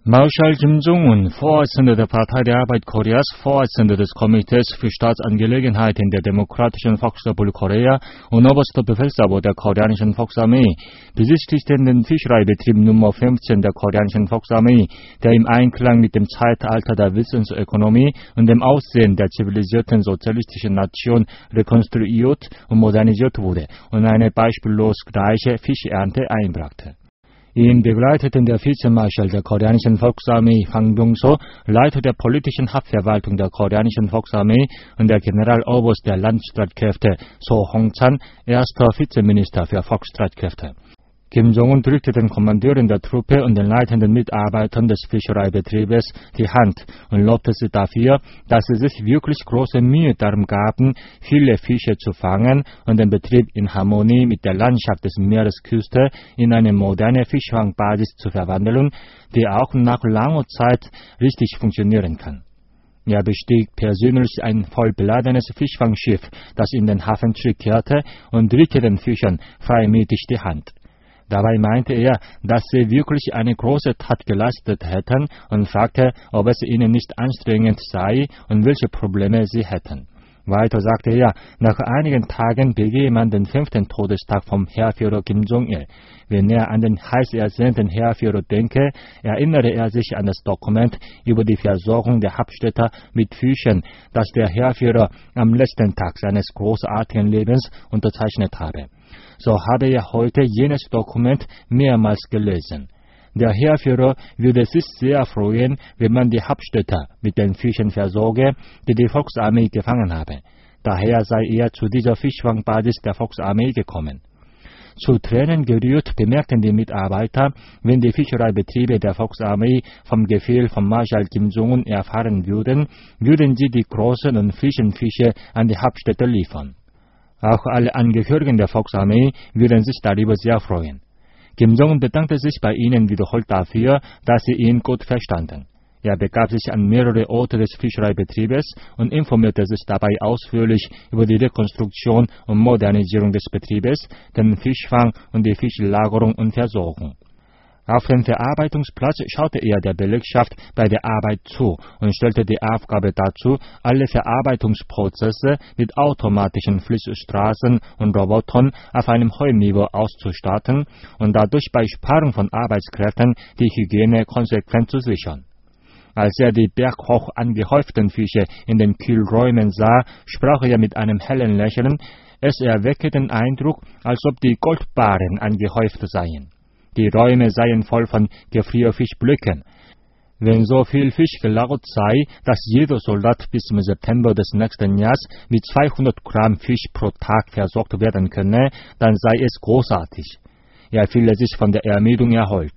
Marschall Kim Jong-un, Vorsitzender der Partei der Arbeit Koreas, Vorsitzender des Komitees für Staatsangelegenheiten der Demokratischen Volksrepublik Korea und oberster Befehlshaber der koreanischen Volksarmee, besichtigten den Fischereibetrieb Nummer 15 der koreanischen Volksarmee, der im Einklang mit dem Zeitalter der Wissensökonomie und dem Aussehen der zivilisierten sozialistischen Nation rekonstruiert und modernisiert wurde und eine beispiellos reiche Fischernte einbrachte. Ihn begleiteten der Vizemarschall der koreanischen Volksarmee Hwang Byung-so, Leiter der politischen Hauptverwaltung der koreanischen Volksarmee und der Generaloberst der Landstreitkräfte So Hong-chan, erster Vizeminister für Volksstreitkräfte. Kim Jong-un drückte den Kommandeuren der Truppe und den leitenden Mitarbeitern des Fischereibetriebes die Hand und lobte sie dafür, dass sie sich wirklich große Mühe darum gaben, viele Fische zu fangen und den Betrieb in Harmonie mit der Landschaft des Meeresküste in eine moderne Fischfangbasis zu verwandeln, die auch nach langer Zeit richtig funktionieren kann. Er bestieg persönlich ein voll beladenes Fischfangschiff, das in den Hafen zurückkehrte, und drückte den Fischern freimütig die Hand. Dabei meinte er, dass sie wirklich eine große Tat geleistet hätten und fragte, ob es ihnen nicht anstrengend sei und welche Probleme sie hätten. Weiter sagte er, nach einigen Tagen begehe man den 5. Todestag vom Heerführer Kim Jong-il. Wenn er an den heiß ersehnten Heerführer denke, erinnere er sich an das Dokument über die Versorgung der Hauptstädter mit Fischen, das der Heerführer am letzten Tag seines großartigen Lebens unterzeichnet habe. So habe er heute jenes Dokument mehrmals gelesen. Der Heerführer würde sich sehr freuen, wenn man die Hauptstädter mit den Fischen versorge, die die Volksarmee gefangen habe. Daher sei er zu dieser Fischfangbasis der Volksarmee gekommen. Zu Tränen gerührt bemerkten die Mitarbeiter, wenn die Fischereibetriebe der Volksarmee vom Befehl von Marschall Kim Jong-un erfahren würden, würden sie die großen und frischen Fische an die Hauptstädte liefern. Auch alle Angehörigen der Volksarmee würden sich darüber sehr freuen. Kim Jong-un bedankte sich bei ihnen wiederholt dafür, dass sie ihn gut verstanden. Er begab sich an mehrere Orte des Fischereibetriebes und informierte sich dabei ausführlich über die Rekonstruktion und Modernisierung des Betriebes, den Fischfang und die Fischlagerung und Versorgung. Auf dem Verarbeitungsplatz schaute er der Belegschaft bei der Arbeit zu und stellte die Aufgabe dazu, alle Verarbeitungsprozesse mit automatischen Fließstraßen und Robotern auf einem hohen Niveau auszustatten und dadurch bei Sparung von Arbeitskräften die Hygiene konsequent zu sichern. Als er die berghoch angehäuften Fische in den Kühlräumen sah, sprach er mit einem hellen Lächeln. Es erweckte den Eindruck, als ob die Goldbarren angehäuft seien. Die Räume seien voll von Gefrierfischblöcken. Wenn so viel Fisch gelagert sei, dass jeder Soldat bis zum September des nächsten Jahres mit 200 Gramm Fisch pro Tag versorgt werden könne, dann sei es großartig. Er fühle sich von der Ermüdung erholt.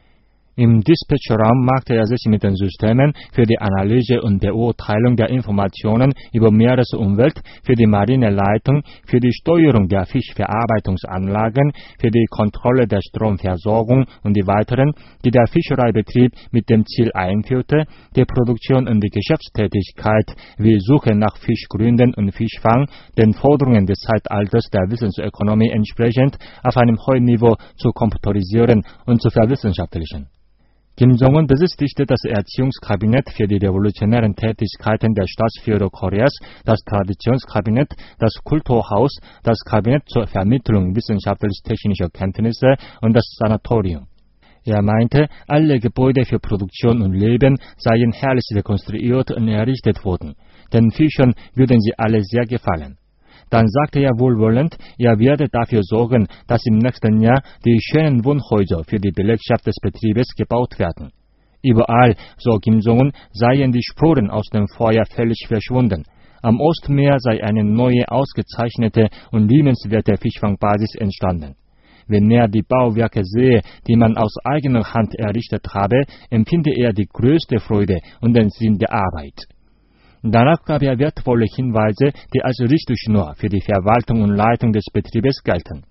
Im Dispatcherraum machte er sich mit den Systemen für die Analyse und Beurteilung der Informationen über Meeresumwelt, für die Marineleitung, für die Steuerung der Fischverarbeitungsanlagen, für die Kontrolle der Stromversorgung und die weiteren, die der Fischereibetrieb mit dem Ziel einführte, die Produktion und die Geschäftstätigkeit wie Suche nach Fischgründen und Fischfang den Forderungen des Zeitalters der Wissensökonomie entsprechend auf einem hohen Niveau zu computerisieren und zu verwissenschaftlichen. Kim Jong-un besichtigte das Erziehungskabinett für die revolutionären Tätigkeiten der Staatsführer Koreas, das Traditionskabinett, das Kulturhaus, das Kabinett zur Vermittlung wissenschaftlich-technischer Kenntnisse und das Sanatorium. Er meinte, alle Gebäude für Produktion und Leben seien herrlich rekonstruiert und errichtet worden. Den Fischern würden sie alle sehr gefallen. Dann sagte er wohlwollend, er werde dafür sorgen, dass im nächsten Jahr die schönen Wohnhäuser für die Belegschaft des Betriebes gebaut werden. Überall, so Kim Jong-un, seien die Spuren aus dem Feuer völlig verschwunden. Am Ostmeer sei eine neue, ausgezeichnete und liebenswerte Fischfangbasis entstanden. Wenn er die Bauwerke sehe, die man aus eigener Hand errichtet habe, empfinde er die größte Freude und den Sinn der Arbeit. Danach gab er wertvolle Hinweise, die als Richtschnur für die Verwaltung und Leitung des Betriebes gelten.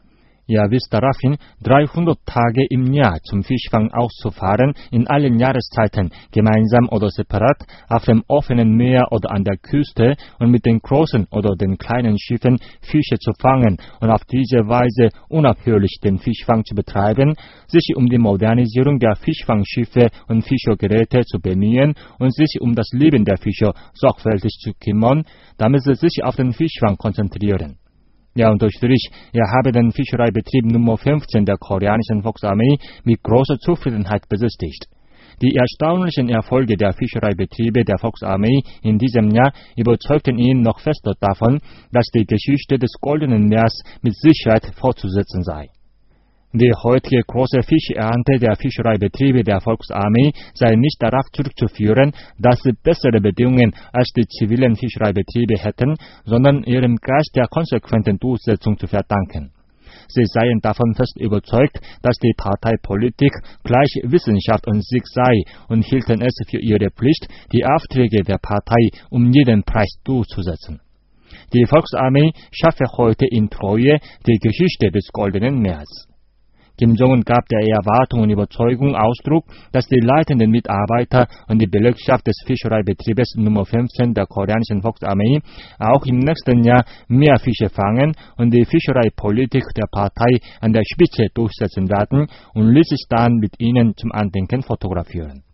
Er wies darauf hin, 300 Tage im Jahr zum Fischfang auszufahren, in allen Jahreszeiten, gemeinsam oder separat, auf dem offenen Meer oder an der Küste und mit den großen oder den kleinen Schiffen Fische zu fangen und auf diese Weise unaufhörlich den Fischfang zu betreiben, sich um die Modernisierung der Fischfangschiffe und Fischergeräte zu bemühen und sich um das Leben der Fischer sorgfältig zu kümmern, damit sie sich auf den Fischfang konzentrieren. Er unterstrich, er habe den Fischereibetrieb Nummer 15 der koreanischen Volksarmee mit großer Zufriedenheit besichtigt. Die erstaunlichen Erfolge der Fischereibetriebe der Volksarmee in diesem Jahr überzeugten ihn noch fester davon, dass die Geschichte des Goldenen Meers mit Sicherheit fortzusetzen sei. Die heutige große Fischernte der Fischereibetriebe der Volksarmee sei nicht darauf zurückzuführen, dass sie bessere Bedingungen als die zivilen Fischereibetriebe hätten, sondern ihrem Geist der konsequenten Durchsetzung zu verdanken. Sie seien davon fest überzeugt, dass die Parteipolitik gleich Wissenschaft und Sieg sei und hielten es für ihre Pflicht, die Aufträge der Partei um jeden Preis durchzusetzen. Die Volksarmee schaffe heute in Treue die Geschichte des Goldenen Meers. Kim Jong-un gab der Erwartung und Überzeugung Ausdruck, dass die leitenden Mitarbeiter und die Belegschaft des Fischereibetriebes Nummer 15 der koreanischen Volksarmee auch im nächsten Jahr mehr Fische fangen und die Fischereipolitik der Partei an der Spitze durchsetzen werden und ließ sich dann mit ihnen zum Andenken fotografieren.